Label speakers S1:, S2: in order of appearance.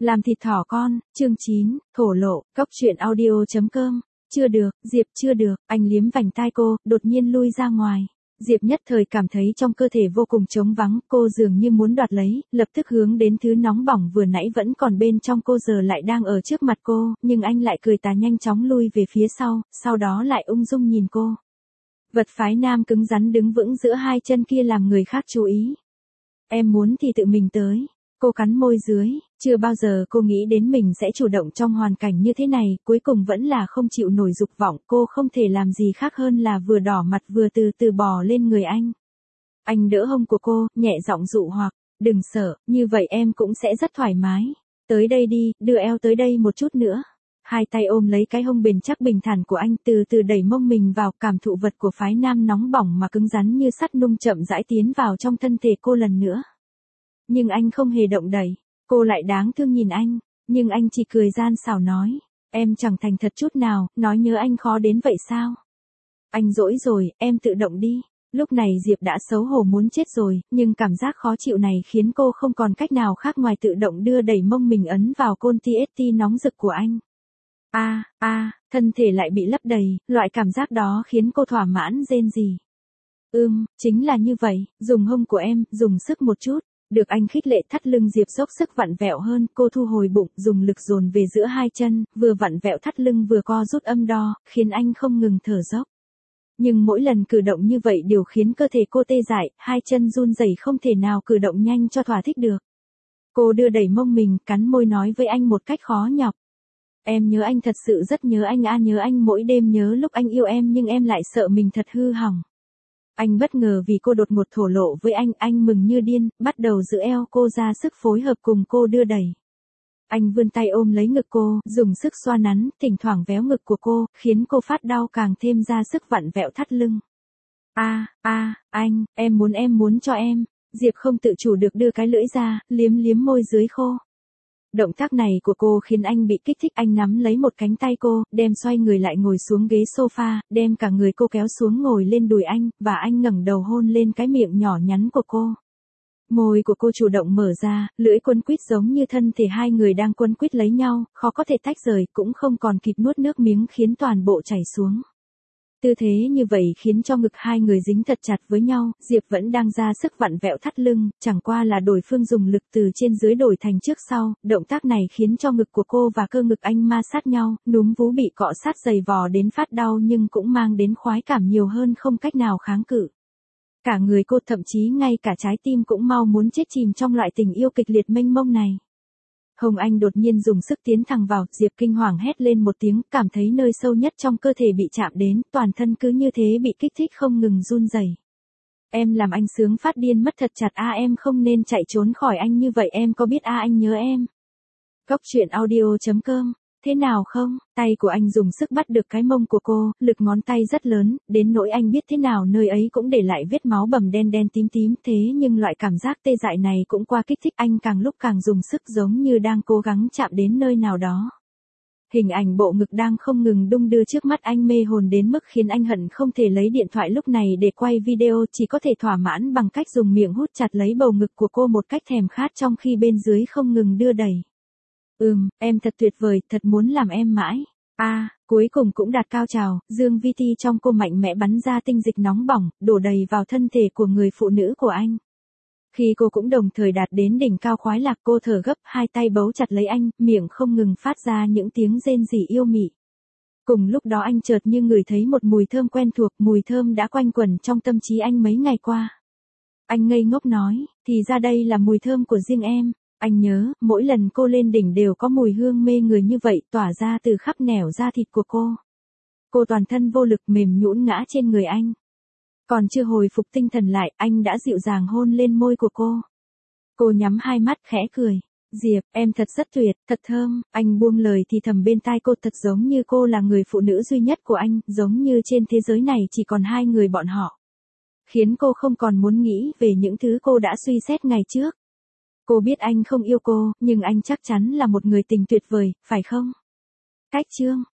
S1: Làm thịt thỏ con, chương 9, thổ lộ, cóc truyện audio.com. Chưa được, Diệp chưa được, anh liếm vành tai cô, đột nhiên lui ra ngoài. Diệp nhất thời cảm thấy trong cơ thể vô cùng trống vắng, cô dường như muốn đoạt lấy, lập tức hướng đến thứ nóng bỏng vừa nãy vẫn còn bên trong cô giờ lại đang ở trước mặt cô, nhưng anh lại cười tà nhanh chóng lui về phía sau đó lại ung dung nhìn cô. Vật phái nam cứng rắn đứng vững giữa hai chân kia làm người khác chú ý. Em muốn thì tự mình tới. Cô cắn môi dưới, chưa bao giờ cô nghĩ đến mình sẽ chủ động trong hoàn cảnh như thế này, cuối cùng vẫn là không chịu nổi dục vọng, cô không thể làm gì khác hơn là vừa đỏ mặt vừa từ từ bò lên người anh. Anh đỡ hông của cô, nhẹ giọng dụ hoặc, đừng sợ, như vậy em cũng sẽ rất thoải mái. Tới đây đi, đưa eo tới đây một chút nữa. Hai tay ôm lấy cái hông bền chắc bình thản của anh, từ từ đẩy mông mình vào, cảm thụ vật của phái nam nóng bỏng mà cứng rắn như sắt nung chậm rãi tiến vào trong thân thể cô lần nữa. Nhưng anh không hề động đẩy, cô lại đáng thương nhìn anh, nhưng anh chỉ cười gian xảo nói, em chẳng thành thật chút nào, nói nhớ anh khó đến vậy sao? Anh dỗi rồi, em tự động đi. Lúc này Diệp đã xấu hổ muốn chết rồi, nhưng cảm giác khó chịu này khiến cô không còn cách nào khác ngoài tự động đưa đẩy mông mình ấn vào côn TST nóng rực của anh. Thân thể lại bị lấp đầy, loại cảm giác đó khiến cô thỏa mãn rên rỉ. Chính là như vậy, dùng hông của em, dùng sức một chút. Được anh khích lệ, thắt lưng Diệp dốc sức vặn vẹo hơn, cô thu hồi bụng, dùng lực dồn về giữa hai chân, vừa vặn vẹo thắt lưng vừa co rút âm đo, khiến anh không ngừng thở dốc. Nhưng mỗi lần cử động như vậy đều khiến cơ thể cô tê dại, hai chân run rẩy không thể nào cử động nhanh cho thỏa thích được. Cô đưa đẩy mông mình, cắn môi nói với anh một cách khó nhọc. Em nhớ anh, thật sự rất nhớ anh, nhớ anh mỗi đêm, nhớ lúc anh yêu em nhưng em lại sợ mình thật hư hỏng. Anh bất ngờ vì cô đột ngột thổ lộ với anh mừng như điên, bắt đầu giữ eo cô ra sức phối hợp cùng cô đưa đẩy. Anh vươn tay ôm lấy ngực cô, dùng sức xoa nắn, thỉnh thoảng véo ngực của cô, khiến cô phát đau càng thêm ra sức vặn vẹo thắt lưng. Anh, em muốn cho em. Diệp không tự chủ được đưa cái lưỡi ra, liếm môi dưới khô. Động tác này của cô khiến anh bị kích thích, anh nắm lấy một cánh tay cô, đem xoay người lại ngồi xuống ghế sofa, đem cả người cô kéo xuống ngồi lên đùi anh, và anh ngẩng đầu hôn lên cái miệng nhỏ nhắn của cô. Môi của cô chủ động mở ra, lưỡi quấn quýt giống như thân thể hai người đang quấn quýt lấy nhau, khó có thể tách rời, cũng không còn kịp nuốt nước miếng khiến toàn bộ chảy xuống. Tư thế như vậy khiến cho ngực hai người dính thật chặt với nhau, Diệp vẫn đang ra sức vặn vẹo thắt lưng, chẳng qua là đối phương dùng lực từ trên dưới đổi thành trước sau, động tác này khiến cho ngực của cô và cơ ngực anh ma sát nhau, núm vú bị cọ sát dày vò đến phát đau nhưng cũng mang đến khoái cảm nhiều hơn, không cách nào kháng cự. Cả người cô, thậm chí ngay cả trái tim cũng mau muốn chết chìm trong loại tình yêu kịch liệt mênh mông này. Hồng Anh đột nhiên dùng sức tiến thẳng vào, Diệp kinh hoàng hét lên một tiếng, cảm thấy nơi sâu nhất trong cơ thể bị chạm đến, toàn thân cứ như thế bị kích thích không ngừng run rẩy. Em làm anh sướng phát điên mất thật chặt, em không nên chạy trốn khỏi anh như vậy, em có biết anh nhớ em. Cóc truyện audio.com. Thế nào không? Tay của anh dùng sức bắt được cái mông của cô, lực ngón tay rất lớn, đến nỗi anh biết thế nào nơi ấy cũng để lại vết máu bầm đen tím, thế nhưng loại cảm giác tê dại này cũng qua kích thích anh, càng lúc càng dùng sức giống như đang cố gắng chạm đến nơi nào đó. Hình ảnh bộ ngực đang không ngừng đung đưa trước mắt anh mê hồn đến mức khiến anh hận không thể lấy điện thoại lúc này để quay video, chỉ có thể thỏa mãn bằng cách dùng miệng hút chặt lấy bầu ngực của cô một cách thèm khát trong khi bên dưới không ngừng đưa đẩy. Em thật tuyệt vời, thật muốn làm em mãi. Cuối cùng cũng đạt cao trào, dương vi ti trong cô mạnh mẽ bắn ra tinh dịch nóng bỏng, đổ đầy vào thân thể của người phụ nữ của anh. Khi cô cũng đồng thời đạt đến đỉnh cao khoái lạc, cô thở gấp, hai tay bấu chặt lấy anh, miệng không ngừng phát ra những tiếng rên rỉ yêu mị. Cùng lúc đó anh chợt như ngửi thấy một mùi thơm quen thuộc, mùi thơm đã quanh quẩn trong tâm trí anh mấy ngày qua. Anh ngây ngốc nói, thì ra đây là mùi thơm của riêng em. Anh nhớ, mỗi lần cô lên đỉnh đều có mùi hương mê người như vậy tỏa ra từ khắp nẻo da thịt của cô. Cô toàn thân vô lực mềm nhũn ngã trên người anh. Còn chưa hồi phục tinh thần lại, anh đã dịu dàng hôn lên môi của cô. Cô nhắm hai mắt khẽ cười. Diệp, em thật rất tuyệt, thật thơm. Anh buông lời thì thầm bên tai cô, thật giống như cô là người phụ nữ duy nhất của anh, giống như trên thế giới này chỉ còn hai người bọn họ. Khiến cô không còn muốn nghĩ về những thứ cô đã suy xét ngày trước. Cô biết anh không yêu cô, nhưng anh chắc chắn là một người tình tuyệt vời, phải không? Cách chương